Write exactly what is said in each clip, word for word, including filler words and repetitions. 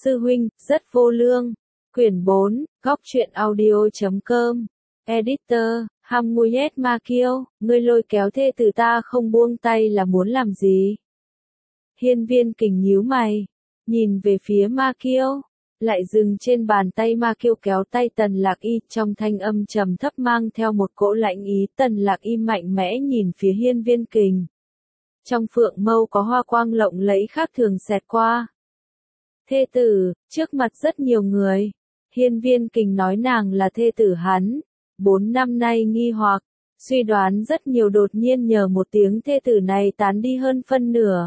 Sư huynh, rất vô lương. Quyển bốn, góc truyện audio chấm com. Editor, Hamuyet Ma Kiêu, ngươi lôi kéo thê tử ta không buông tay là muốn làm gì? Hiên Viên Kình nhíu mày, nhìn về phía Ma Kiêu, lại dừng trên bàn tay Ma Kiêu kéo tay Tần Lạc Y, trong thanh âm trầm thấp mang theo một cỗ lạnh ý. Tần Lạc Y mạnh mẽ nhìn phía Hiên Viên Kình. Trong phượng mâu có hoa quang lộng lẫy khác thường xẹt qua. Thê tử, trước mặt rất nhiều người. Hiên Viên Kình nói nàng là thê tử hắn. Bốn năm nay nghi hoặc, suy đoán rất nhiều, đột nhiên nhờ một tiếng thê tử này tán đi hơn phân nửa.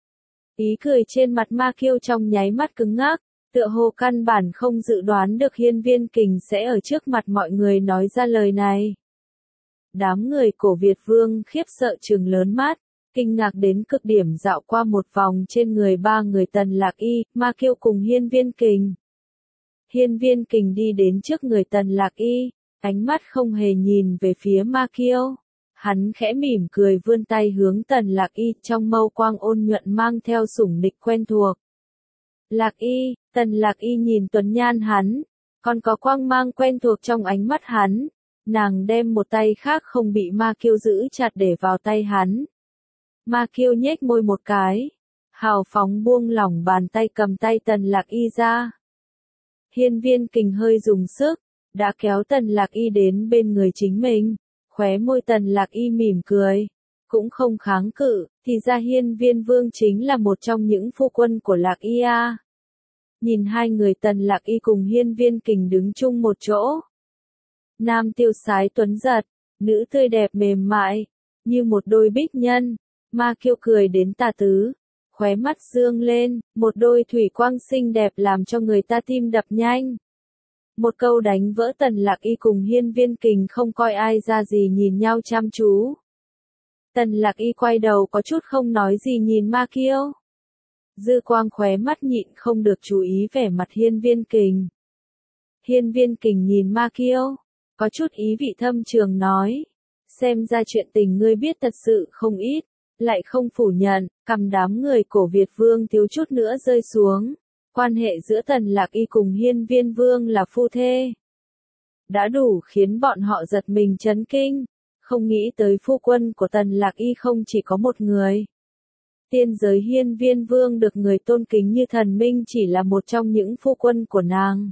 Ý cười trên mặt Ma Kiêu trong nháy mắt cứng ngắc, tựa hồ căn bản không dự đoán được Hiên Viên Kình sẽ ở trước mặt mọi người nói ra lời này. Đám người Cổ Việt Vương khiếp sợ trừng lớn mắt, kinh ngạc đến cực điểm dạo qua một vòng trên người ba người Tần Lạc Y, Ma Kiêu cùng Hiên Viên Kình. Hiên Viên Kình đi đến trước người Tần Lạc Y, ánh mắt không hề nhìn về phía Ma Kiêu. Hắn khẽ mỉm cười vươn tay hướng Tần Lạc Y, trong mâu quang ôn nhuận mang theo sủng nịch quen thuộc. Lạc Y, Tần Lạc Y nhìn tuấn nhan hắn, còn có quang mang quen thuộc trong ánh mắt hắn. Nàng đem một tay khác không bị Ma Kiêu giữ chặt để vào tay hắn. Ma Kiêu nhếch môi một cái, hào phóng buông lỏng bàn tay cầm tay Tần Lạc Y ra. Hiên Viên Kình hơi dùng sức, đã kéo Tần Lạc Y đến bên người chính mình, khóe môi Tần Lạc Y mỉm cười, cũng không kháng cự, thì ra Hiên Viên Vương chính là một trong những phu quân của Lạc Y a. Nhìn hai người Tần Lạc Y cùng Hiên Viên Kình đứng chung một chỗ. Nam tiêu sái tuấn giật, nữ tươi đẹp mềm mại, như một đôi bích nhân. Ma Kiêu cười đến tà tứ, khóe mắt dương lên, một đôi thủy quang xinh đẹp làm cho người ta tim đập nhanh. Một câu đánh vỡ Tần Lạc Y cùng Hiên Viên Kình không coi ai ra gì nhìn nhau chăm chú. Tần Lạc Y quay đầu có chút không nói gì nhìn Ma Kiêu. Dư quang khóe mắt nhịn không được chú ý vẻ mặt Hiên Viên Kình. Hiên Viên Kình nhìn Ma Kiêu, có chút ý vị thâm trường nói, xem ra chuyện tình ngươi biết thật sự không ít. Lại không phủ nhận, cầm đám người Cổ Việt Vương thiếu chút nữa rơi xuống. Quan hệ giữa Tần Lạc Y cùng Hiên Viên Vương là phu thê. Đã đủ khiến bọn họ giật mình chấn kinh, không nghĩ tới phu quân của Tần Lạc Y không chỉ có một người. Tiên giới Hiên Viên Vương được người tôn kính như thần minh chỉ là một trong những phu quân của nàng.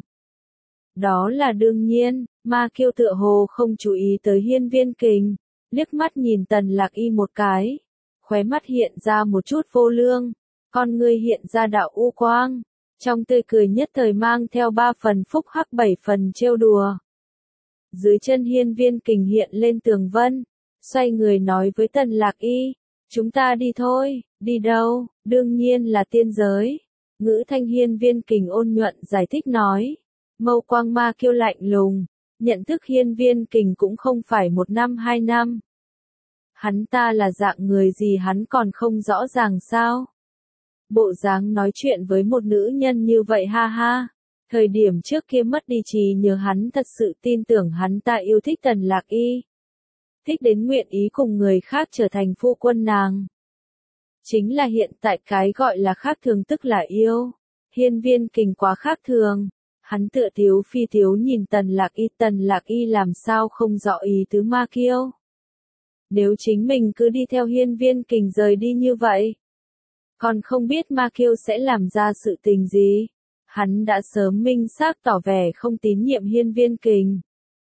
Đó là đương nhiên. Ma Kiêu tựa hồ không chú ý tới Hiên Viên Kình, liếc mắt nhìn Tần Lạc Y một cái. Khóe mắt hiện ra một chút vô lương, con ngươi hiện ra đạo u quang, trong tươi cười nhất thời mang theo ba phần phúc hắc bảy phần trêu đùa. Dưới chân Hiên Viên Kình hiện lên tường vân, xoay người nói với Tần Lạc Y, chúng ta đi thôi. Đi đâu? Đương nhiên là tiên giới. Ngữ thanh Hiên Viên Kình ôn nhuận giải thích nói, mâu quang Ma Kiêu lạnh lùng, nhận thức Hiên Viên Kình cũng không phải một năm hai năm. Hắn ta là dạng người gì hắn còn không rõ ràng sao? Bộ dáng nói chuyện với một nữ nhân như vậy ha ha. Thời điểm trước kia mất đi trí nhớ hắn thật sự tin tưởng hắn ta yêu thích Tần Lạc Y. Thích đến nguyện ý cùng người khác trở thành phu quân nàng. Chính là hiện tại cái gọi là khác thường tức là yêu. Hiên Viên Kình quá khác thường. Hắn tựa thiếu phi thiếu nhìn Tần Lạc Y. Tần Lạc Y làm sao không rõ ý tứ Ma Kiêu. Nếu chính mình cứ đi theo Hiên Viên Kình rời đi như vậy, còn không biết Ma Kiêu sẽ làm ra sự tình gì. Hắn đã sớm minh xác tỏ vẻ không tín nhiệm Hiên Viên Kình.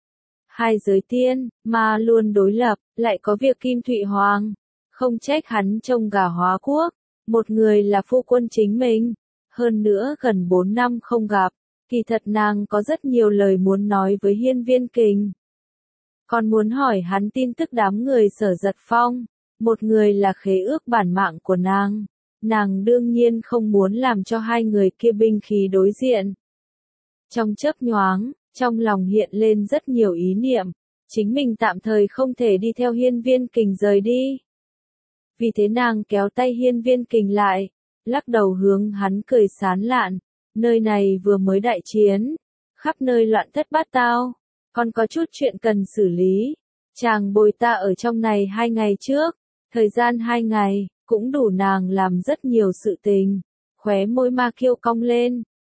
Hai giới tiên, ma luôn đối lập, lại có việc Kim Thụy Hoàng. Không trách hắn trông gà hóa quốc. Một người là phu quân chính mình. Hơn nữa gần bốn năm không gặp, kỳ thật nàng có rất nhiều lời muốn nói với Hiên Viên Kình. Còn muốn hỏi hắn tin tức đám người Sở Giật Phong, một người là khế ước bản mạng của nàng. Nàng đương nhiên không muốn làm cho hai người kia binh khí đối diện. Trong chớp nhoáng, trong lòng hiện lên rất nhiều ý niệm, chính mình tạm thời không thể đi theo Hiên Viên Kình rời đi. Vì thế nàng kéo tay Hiên Viên Kình lại, lắc đầu hướng hắn cười sán lạn, nơi này vừa mới đại chiến, khắp nơi loạn thất bát tao. Còn có chút chuyện cần xử lý. Chàng bồi ta ở trong này hai ngày trước. Thời gian hai ngày, cũng đủ nàng làm rất nhiều sự tình. Khóe môi Ma Kiêu cong lên.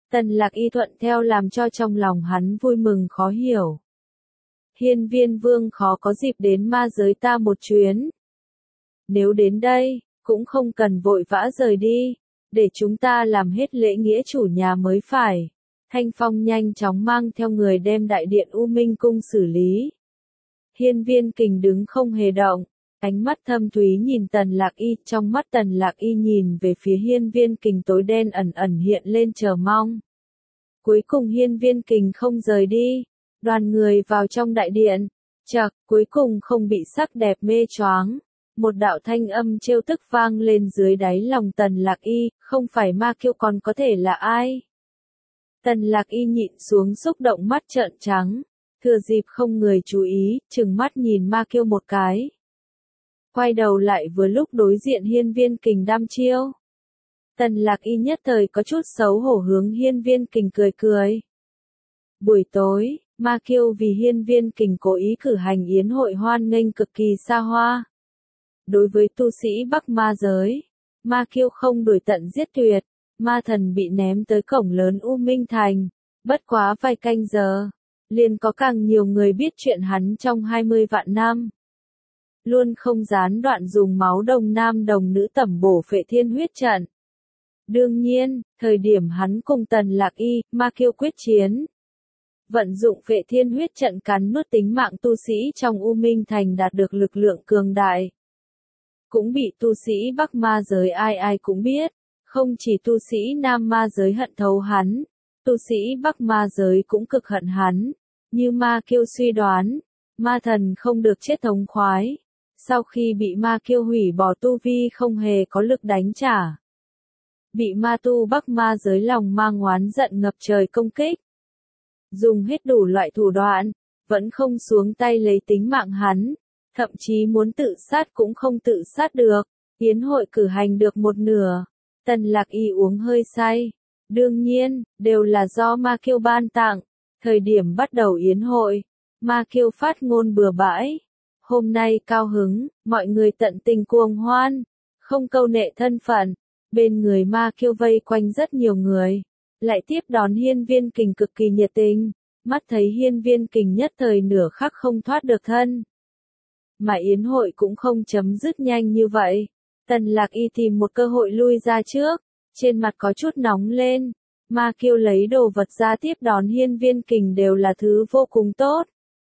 Tần Lạc Y thuận theo làm cho trong lòng hắn vui mừng khó hiểu. Hiên Viên Vương khó có dịp đến ma giới ta một chuyến. Nếu đến đây, cũng không cần vội vã rời đi, để chúng ta làm hết lễ nghĩa chủ nhà mới phải. Thanh Phong nhanh chóng mang theo người đem đại điện U Minh Cung xử lý. Hiên Viên Kình đứng không hề động, ánh mắt thâm thúy nhìn Tần Lạc Y, trong mắt Tần Lạc Y nhìn về phía Hiên Viên Kình tối đen ẩn ẩn hiện lên chờ mong. Cuối cùng Hiên Viên Kình không rời đi, đoàn người vào trong đại điện, chậc, cuối cùng không bị sắc đẹp mê choáng. Một đạo thanh âm trêu tức vang lên dưới đáy lòng Tần Lạc Y, không phải Ma Kiêu còn có thể là ai? Tần Lạc Y nhịn xuống xúc động mắt trợn trắng, thừa dịp không người chú ý, trừng mắt nhìn Ma Kiêu một cái. Quay đầu lại vừa lúc đối diện Hiên Viên Kình đăm chiêu. Tần Lạc Y nhất thời có chút xấu hổ hướng Hiên Viên Kình cười cười. Buổi tối, Ma Kiêu vì Hiên Viên Kình cố ý cử hành yến hội hoan nghênh cực kỳ xa hoa. Đối với tu sĩ Bắc Ma giới, Ma Kiêu không đuổi tận giết tuyệt, ma thần bị ném tới cổng lớn U Minh Thành, bất quá vài canh giờ, liền có càng nhiều người biết chuyện hắn trong hai mươi vạn năm. Luôn không gián đoạn dùng máu đồng nam đồng nữ tẩm bổ Phệ Thiên huyết trận. Đương nhiên, thời điểm hắn cùng Tần Lạc Y, Ma Kiêu quyết chiến, vận dụng Phệ Thiên huyết trận cắn nuốt tính mạng tu sĩ trong U Minh Thành đạt được lực lượng cường đại. Cũng bị tu sĩ Bắc Ma giới ai ai cũng biết, không chỉ tu sĩ Nam Ma giới hận thấu hắn, tu sĩ Bắc Ma giới cũng cực hận hắn, như Ma Kiêu suy đoán, ma thần không được chết thống khoái, sau khi bị Ma Kiêu hủy bỏ tu vi không hề có lực đánh trả. Bị ma tu Bắc Ma giới lòng mang oán giận ngập trời công kích. Dùng hết đủ loại thủ đoạn, vẫn không xuống tay lấy tính mạng hắn, thậm chí muốn tự sát cũng không tự sát được. Yến hội cử hành được một nửa, Tần Lạc Y uống hơi say. Đương nhiên, đều là do Ma Kiêu ban tặng. Thời điểm bắt đầu yến hội, Ma Kiêu phát ngôn bừa bãi. Hôm nay cao hứng, mọi người tận tình cuồng hoan, không câu nệ thân phận. Bên người Ma Kiêu vây quanh rất nhiều người, lại tiếp đón Hiên Viên Kình cực kỳ nhiệt tình, mắt thấy Hiên Viên Kình nhất thời nửa khắc không thoát được thân. Mà yến hội cũng không chấm dứt nhanh như vậy. Tần Lạc Y tìm một cơ hội lui ra trước, trên mặt có chút nóng lên. Ma Kiêu lấy đồ vật ra tiếp đón Hiên Viên Kình đều là thứ vô cùng tốt.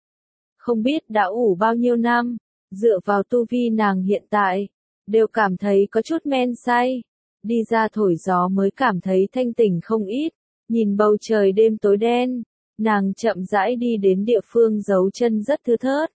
Không biết đã ủ bao nhiêu năm, dựa vào tu vi nàng hiện tại, đều cảm thấy có chút men say. Đi ra thổi gió mới cảm thấy thanh tỉnh không ít, nhìn bầu trời đêm tối đen, nàng chậm rãi đi đến địa phương giấu chân rất thưa thớt.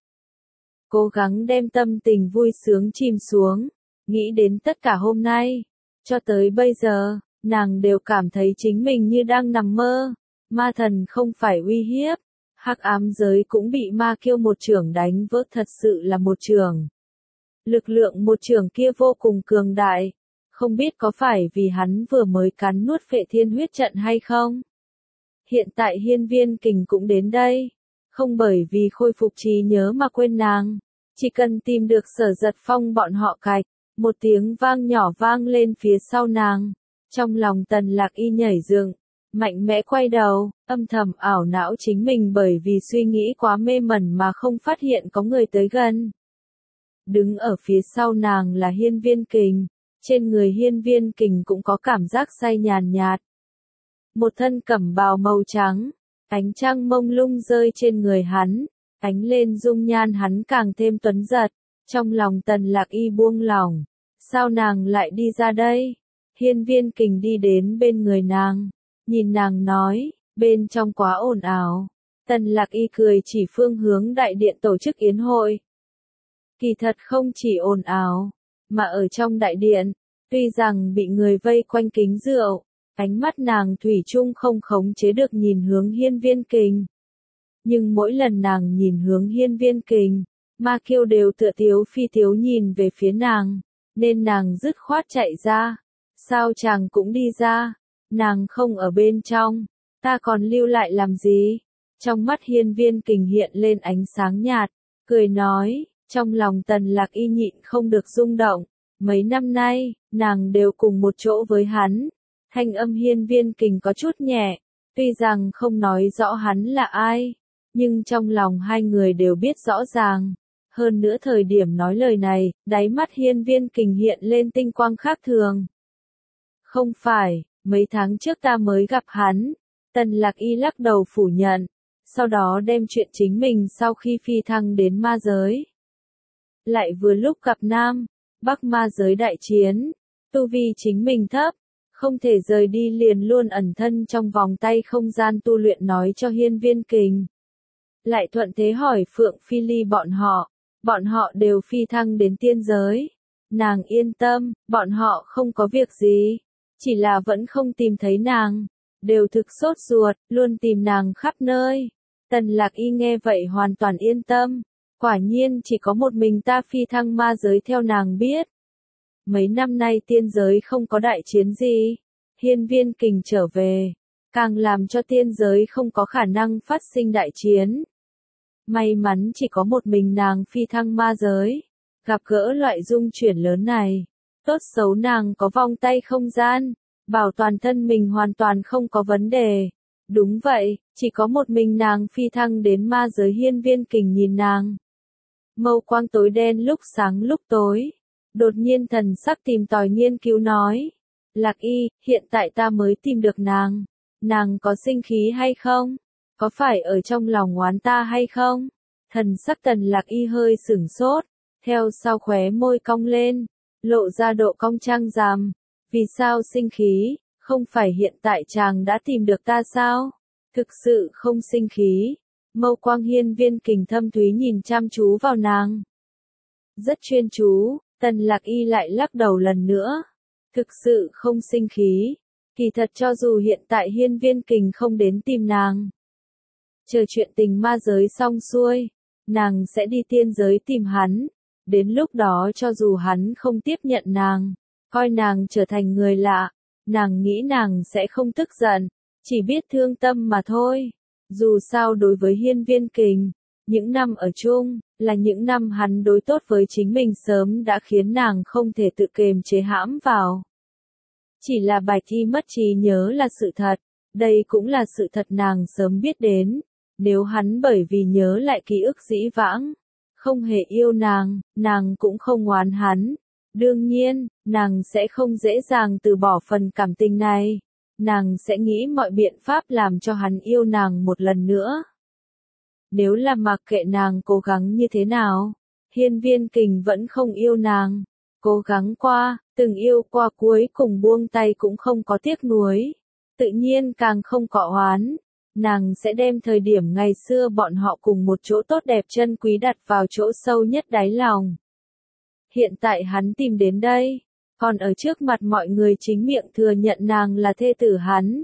Cố gắng đem tâm tình vui sướng chìm xuống, nghĩ đến tất cả hôm nay, cho tới bây giờ, nàng đều cảm thấy chính mình như đang nằm mơ, ma thần không phải uy hiếp, hắc ám giới cũng bị Ma Kiêu một chưởng đánh vỡ thật sự là một chưởng. Lực lượng một chưởng kia vô cùng cường đại. Không biết có phải vì hắn vừa mới cắn nuốt Phệ Thiên huyết trận hay không? Hiện tại Hiên Viên Kình cũng đến đây. Không bởi vì khôi phục trí nhớ mà quên nàng. Chỉ cần tìm được Sở Giật Phong bọn họ cạch. Một tiếng vang nhỏ vang lên phía sau nàng. Trong lòng Tần Lạc Y nhảy dựng, mạnh mẽ quay đầu, âm thầm ảo não chính mình bởi vì suy nghĩ quá mê mẩn mà không phát hiện có người tới gần. Đứng ở phía sau nàng là Hiên Viên Kình. Trên người Hiên Viên Kình cũng có cảm giác say nhàn nhạt. Một thân cẩm bào màu trắng, ánh trăng mông lung rơi trên người hắn, ánh lên dung nhan hắn càng thêm tuấn giật. Trong lòng Tần Lạc Y buông lỏng, sao nàng lại đi ra đây? Hiên Viên Kình đi đến bên người nàng, nhìn nàng nói, bên trong quá ồn ào. Tần Lạc Y cười chỉ phương hướng đại điện tổ chức yến hội. Kỳ thật không chỉ ồn ào, mà ở trong đại điện, tuy rằng bị người vây quanh kính rượu, ánh mắt nàng thủy chung không khống chế được nhìn hướng Hiên Viên Kình. Nhưng mỗi lần nàng nhìn hướng Hiên Viên Kình, Ma Kiêu đều tựa tiếu phi tiếu nhìn về phía nàng, nên nàng dứt khoát chạy ra. Sao chàng cũng đi ra, nàng không ở bên trong, ta còn lưu lại làm gì? Trong mắt Hiên Viên Kình hiện lên ánh sáng nhạt, cười nói, trong lòng Tần Lạc Y nhịn không được rung động. Mấy năm nay, nàng đều cùng một chỗ với hắn, Thanh âm Hiên Viên Kình có chút nhẹ, tuy rằng không nói rõ hắn là ai, nhưng trong lòng hai người đều biết rõ ràng. Hơn nữa thời điểm nói lời này, đáy mắt Hiên Viên Kình hiện lên tinh quang khác thường. Không phải, mấy tháng trước ta mới gặp hắn. Tần Lạc Y lắc đầu phủ nhận, sau đó đem chuyện chính mình sau khi phi thăng đến ma giới. Lại vừa lúc gặp Nam, Bắc ma giới đại chiến, tu vi chính mình thấp, không thể rời đi liền luôn ẩn thân trong vòng tay không gian tu luyện nói cho Hiên Viên Kình. Lại thuận thế hỏi Phượng Phi Ly bọn họ, bọn họ đều phi thăng đến tiên giới. Nàng yên tâm, bọn họ không có việc gì, chỉ là vẫn không tìm thấy nàng, đều thực sốt ruột, luôn tìm nàng khắp nơi. Tần Lạc Y nghe vậy hoàn toàn yên tâm, quả nhiên chỉ có một mình ta phi thăng ma giới theo nàng biết. Mấy năm nay tiên giới không có đại chiến gì, Hiên Viên Kình trở về, càng làm cho tiên giới không có khả năng phát sinh đại chiến. May mắn chỉ có một mình nàng phi thăng ma giới, gặp gỡ loại dung chuyển lớn này, tốt xấu nàng có vòng tay không gian, bảo toàn thân mình hoàn toàn không có vấn đề. Đúng vậy, chỉ có một mình nàng phi thăng đến ma giới. Hiên Viên Kình nhìn nàng, mâu quang tối đen lúc sáng lúc tối, đột nhiên thần sắc tìm tòi nghiên cứu nói, Lạc Y, hiện tại ta mới tìm được nàng, nàng có sinh khí hay không? Có phải ở trong lòng oán ta hay không? Thần sắc Tần Lạc Y hơi sửng sốt, theo sau khóe môi cong lên, lộ ra độ cong trăng rằm. Vì sao sinh khí, không phải hiện tại chàng đã tìm được ta sao? Thực sự không sinh khí. Mâu quang Hiên Viên Kình thâm thúy nhìn chăm chú vào nàng. Rất chuyên chú, Tần Lạc Y lại lắc đầu lần nữa. Thực sự không sinh khí. Kỳ thật cho dù hiện tại Hiên Viên Kình không đến tìm nàng, chờ chuyện tình ma giới xong xuôi, nàng sẽ đi tiên giới tìm hắn. Đến lúc đó cho dù hắn không tiếp nhận nàng, coi nàng trở thành người lạ, nàng nghĩ nàng sẽ không tức giận, chỉ biết thương tâm mà thôi. Dù sao đối với Hiên Viên Kình, những năm ở chung, là những năm hắn đối tốt với chính mình sớm đã khiến nàng không thể tự kiềm chế hãm vào. Chỉ là Bạch Y mất trí nhớ là sự thật, đây cũng là sự thật nàng sớm biết đến. Nếu hắn bởi vì nhớ lại ký ức dĩ vãng, không hề yêu nàng, nàng cũng không oán hắn. Đương nhiên, nàng sẽ không dễ dàng từ bỏ phần cảm tình này. Nàng sẽ nghĩ mọi biện pháp làm cho hắn yêu nàng một lần nữa. Nếu là mặc kệ nàng cố gắng như thế nào, Hiên Viên Kình vẫn không yêu nàng. Cố gắng qua, từng yêu qua cuối cùng buông tay cũng không có tiếc nuối. Tự nhiên càng không có oán. Nàng sẽ đem thời điểm ngày xưa bọn họ cùng một chỗ tốt đẹp chân quý đặt vào chỗ sâu nhất đáy lòng. Hiện tại hắn tìm đến đây, còn ở trước mặt mọi người chính miệng thừa nhận nàng là thê tử hắn.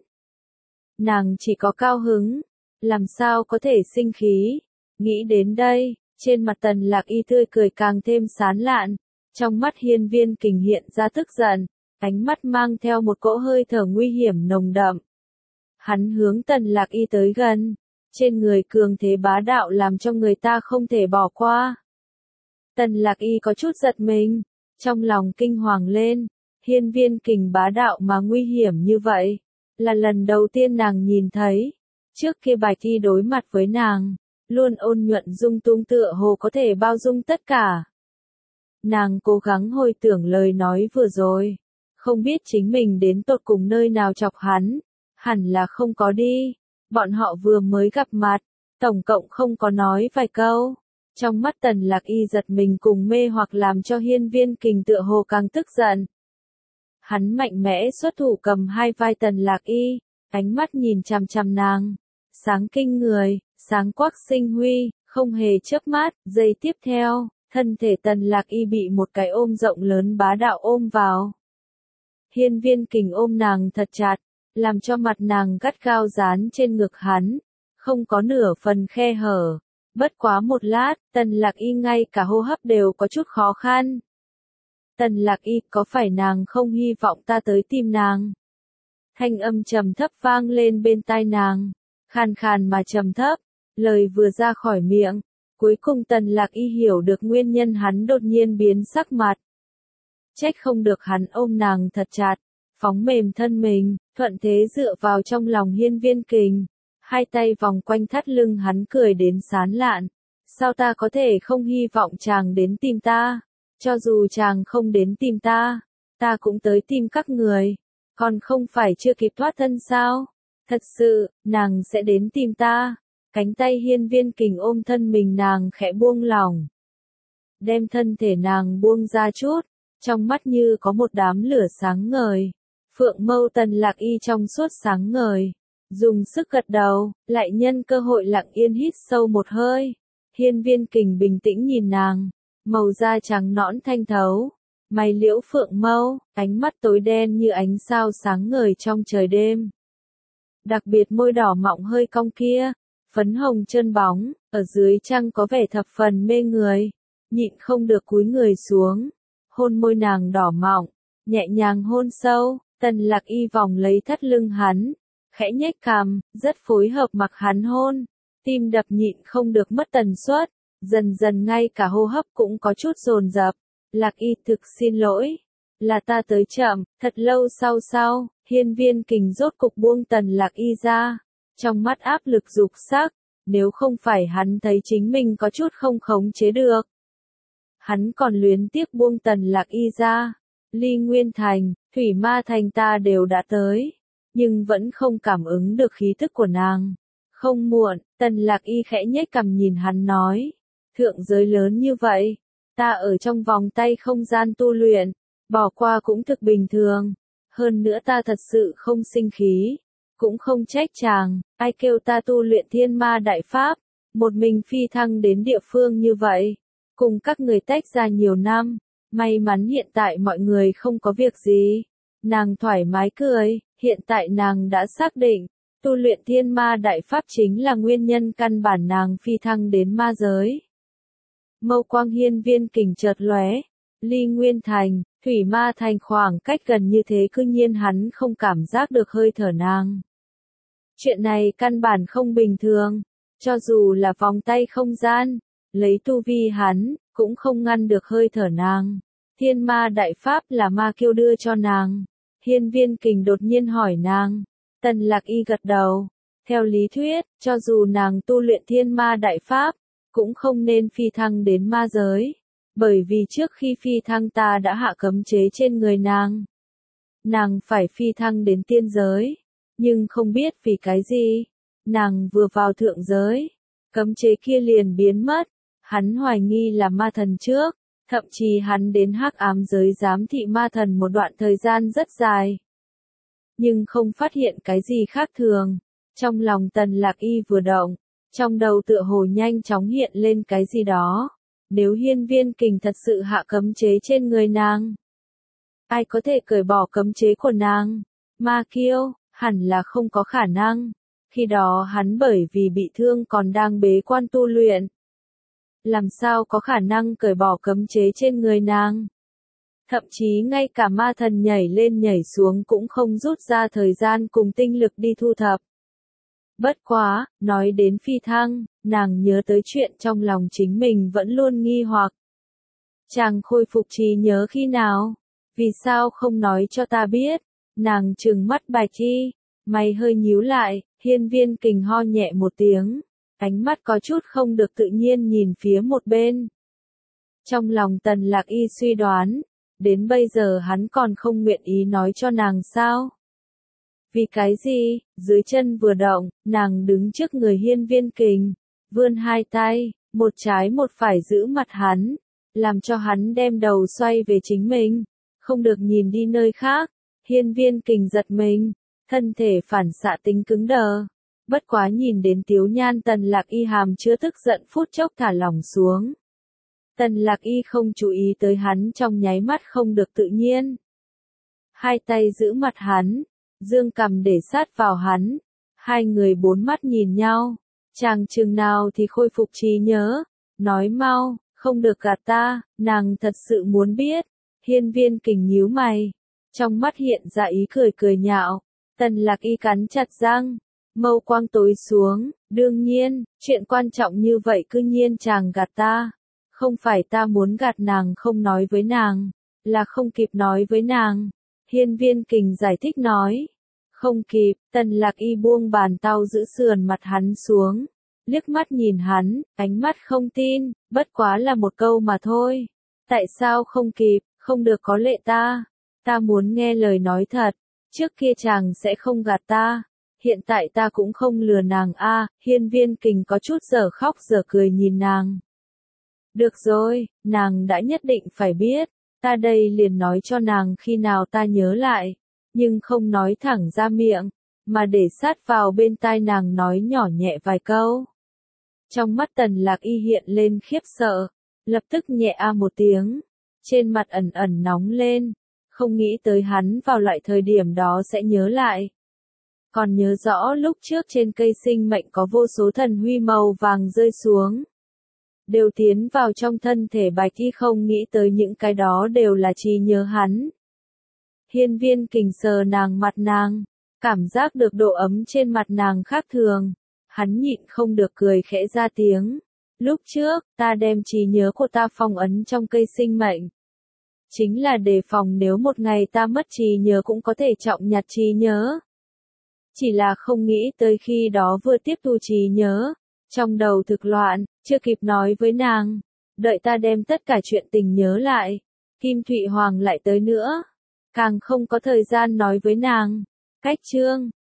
Nàng chỉ có cao hứng, làm sao có thể sinh khí. Nghĩ đến đây, trên mặt Tần Lạc Y tươi cười càng thêm sán lạn, trong mắt Hiên Viên Kình hiện ra tức giận, ánh mắt mang theo một cỗ hơi thở nguy hiểm nồng đậm. Hắn hướng Tần Lạc Y tới gần, trên người cường thế bá đạo làm cho người ta không thể bỏ qua. Tần Lạc Y có chút giật mình, trong lòng kinh hoàng lên, Hiên Viên Kình bá đạo mà nguy hiểm như vậy, là lần đầu tiên nàng nhìn thấy. Trước kia Bạch Y đối mặt với nàng, luôn ôn nhuận dung tung tựa hồ có thể bao dung tất cả. Nàng cố gắng hồi tưởng lời nói vừa rồi, không biết chính mình đến tột cùng nơi nào chọc hắn. Hẳn là không có đi, bọn họ vừa mới gặp mặt, tổng cộng không có nói vài câu. Trong mắt Tần Lạc Y giật mình cùng mê hoặc làm cho Hiên Viên Kình tựa hồ càng tức giận. Hắn mạnh mẽ xuất thủ cầm hai vai Tần Lạc Y, ánh mắt nhìn chằm chằm nàng, sáng kinh người, sáng quắc sinh huy, không hề chớp mắt. Giây tiếp theo, thân thể Tần Lạc Y bị một cái ôm rộng lớn bá đạo ôm vào. Hiên Viên Kình ôm nàng thật chặt, làm cho mặt nàng gắt gao dán trên ngực hắn, không có nửa phần khe hở. Bất quá một lát, Tần Lạc Y ngay cả hô hấp đều có chút khó khăn. Tần Lạc Y, có phải nàng không hy vọng ta tới tìm nàng? Thanh âm trầm thấp vang lên bên tai nàng, khàn khàn mà trầm thấp, lời vừa ra khỏi miệng, cuối cùng Tần Lạc Y hiểu được nguyên nhân hắn đột nhiên biến sắc mặt. Trách không được hắn ôm nàng thật chặt, phóng mềm thân mình, thuận thế dựa vào trong lòng Hiên Viên Kình, hai tay vòng quanh thắt lưng hắn cười đến sán lạn. Sao ta có thể không hy vọng chàng đến tìm ta? Cho dù chàng không đến tìm ta, ta cũng tới tìm các người. Còn không phải chưa kịp thoát thân sao? Thật sự, nàng sẽ đến tìm ta. Cánh tay Hiên Viên Kình ôm thân mình nàng khẽ buông lỏng. Đem thân thể nàng buông ra chút, trong mắt như có một đám lửa sáng ngời. Phượng mâu Tần Lạc Y trong suốt sáng ngời. Dùng sức gật đầu, lại nhân cơ hội lặng yên hít sâu một hơi. Hiên Viên Kình bình tĩnh nhìn nàng, màu da trắng nõn thanh thấu, mày liễu phượng mâu, ánh mắt tối đen như ánh sao sáng ngời trong trời đêm. Đặc biệt môi đỏ mọng hơi cong kia, phấn hồng chân bóng, ở dưới trăng có vẻ thập phần mê người, nhịn không được cúi người xuống, hôn môi nàng đỏ mọng, nhẹ nhàng hôn sâu. Tần Lạc Y vòng lấy thắt lưng hắn, khẽ nhếch cằm, rất phối hợp mặc hắn hôn. Tim đập nhịn không được mất tần suất, dần dần ngay cả hô hấp cũng có chút dồn dập. Lạc Y thực xin lỗi, là ta tới chậm. Thật lâu sau sau, Hiên Viên Kình rốt cục buông Tần Lạc Y ra, trong mắt áp lực dục sắc, nếu không phải hắn thấy chính mình có chút không khống chế được. Hắn còn luyến tiếc buông Tần Lạc Y ra. Ly Nguyên Thành, Thủy Ma Thành ta đều đã tới, nhưng vẫn không cảm ứng được khí thức của nàng. Không muộn, Tần Lạc Y khẽ nhếch cằm nhìn hắn nói, thượng giới lớn như vậy, ta ở trong vòng tay không gian tu luyện, bỏ qua cũng thực bình thường, hơn nữa ta thật sự không sinh khí, cũng không trách chàng, ai kêu ta tu luyện Thiên Ma Đại Pháp, một mình phi thăng đến địa phương như vậy, cùng các người tách ra nhiều năm, may mắn hiện tại mọi người không có việc gì. Nàng thoải mái cười, hiện tại nàng đã xác định, tu luyện Thiên Ma Đại Pháp chính là nguyên nhân căn bản nàng phi thăng đến ma giới. Mâu quang Hiên Viên Kình chợt lóe, Ly Nguyên Thành, Thủy Ma Thành khoảng cách gần như thế cư nhiên hắn không cảm giác được hơi thở nàng. Chuyện này căn bản không bình thường, cho dù là vòng tay không gian, lấy tu vi hắn, cũng không ngăn được hơi thở nàng. Thiên Ma Đại Pháp là ma kiêu đưa cho nàng. Hiên Viên Kình đột nhiên hỏi nàng. Tần Lạc Y gật đầu. Theo lý thuyết, cho dù nàng tu luyện Thiên Ma Đại Pháp, cũng không nên phi thăng đến ma giới. Bởi vì trước khi phi thăng ta đã hạ cấm chế trên người nàng. Nàng phải phi thăng đến tiên giới. Nhưng không biết vì cái gì. Nàng vừa vào thượng giới. Cấm chế kia liền biến mất. Hắn hoài nghi là ma thần trước. Thậm chí hắn đến hắc ám giới giám thị ma thần một đoạn thời gian rất dài. Nhưng không phát hiện cái gì khác thường. Trong lòng Tần Lạc Y vừa động, trong đầu tựa hồ nhanh chóng hiện lên cái gì đó. Nếu Hiên Viên Kình thật sự hạ cấm chế trên người nàng, ai có thể cởi bỏ cấm chế của nàng? Ma kiêu, hẳn là không có khả năng. Khi đó hắn bởi vì bị thương còn đang bế quan tu luyện. Làm sao có khả năng cởi bỏ cấm chế trên người nàng? Thậm chí ngay cả ma thần nhảy lên nhảy xuống cũng không rút ra thời gian cùng tinh lực đi thu thập. Bất quá, nói đến phi thăng, nàng nhớ tới chuyện trong lòng chính mình vẫn luôn nghi hoặc. Chàng khôi phục trí nhớ khi nào? Vì sao không nói cho ta biết? Nàng trừng mắt Bạch Y, mày hơi nhíu lại, Hiên Viên Kình ho nhẹ một tiếng. Ánh mắt có chút không được tự nhiên nhìn phía một bên. Trong lòng Tần Lạc Y suy đoán, đến bây giờ hắn còn không nguyện ý nói cho nàng sao? Vì cái gì? Dưới chân vừa động, nàng đứng trước người Hiên Viên Kình, vươn hai tay, một trái một phải giữ mặt hắn, làm cho hắn đem đầu xoay về chính mình, không được nhìn đi nơi khác. Hiên Viên Kình giật mình, thân thể phản xạ tính cứng đờ. Bất quá nhìn đến Tiếu Nhan Tần Lạc Y hàm chứa tức giận phút chốc thả lỏng xuống. Tần Lạc Y không chú ý tới hắn trong nháy mắt không được tự nhiên. Hai tay giữ mặt hắn, dương cằm để sát vào hắn. Hai người bốn mắt nhìn nhau. Chàng chừng nào thì khôi phục trí nhớ. Nói mau, không được gạt ta, nàng thật sự muốn biết. Hiên Viên Kình nhíu mày. Trong mắt hiện ra ý cười cười nhạo. Tần Lạc Y cắn chặt răng. Mâu quang tối xuống, đương nhiên, chuyện quan trọng như vậy cư nhiên chàng gạt ta. Không phải ta muốn gạt nàng không nói với nàng, là không kịp nói với nàng. Hiên Viên Kình giải thích nói. Không kịp, Tần Lạc Y buông bàn tàu giữ sườn mặt hắn xuống. Liếc mắt nhìn hắn, ánh mắt không tin, bất quá là một câu mà thôi. Tại sao không kịp, không được có lệ ta. Ta muốn nghe lời nói thật, trước kia chàng sẽ không gạt ta. Hiện tại ta cũng không lừa nàng a. Hiên Viên Kình có chút dở khóc dở cười nhìn nàng. Được rồi, nàng đã nhất định phải biết, ta đây liền nói cho nàng khi nào ta nhớ lại, nhưng không nói thẳng ra miệng, mà để sát vào bên tai nàng nói nhỏ nhẹ vài câu. Trong mắt Tần Lạc Y hiện lên khiếp sợ, lập tức nhẹ a một tiếng, trên mặt ẩn ẩn nóng lên, không nghĩ tới hắn vào loại thời điểm đó sẽ nhớ lại. Còn nhớ rõ lúc trước trên cây sinh mệnh có vô số thần huy màu vàng rơi xuống. Đều tiến vào trong thân thể Bạch Y, không nghĩ tới những cái đó đều là trí nhớ hắn. Hiên Viên Kình sờ nàng mặt nàng, cảm giác được độ ấm trên mặt nàng khác thường. Hắn nhịn không được cười khẽ ra tiếng. Lúc trước, ta đem trí nhớ của ta phong ấn trong cây sinh mệnh. Chính là đề phòng nếu một ngày ta mất trí nhớ cũng có thể trọng nhặt trí nhớ. Chỉ là không nghĩ tới khi đó vừa tiếp thu trí nhớ. Trong đầu thực loạn, chưa kịp nói với nàng. Đợi ta đem tất cả chuyện tình nhớ lại. Kim Thụy Hoàng lại tới nữa. Càng không có thời gian nói với nàng. Cách chương.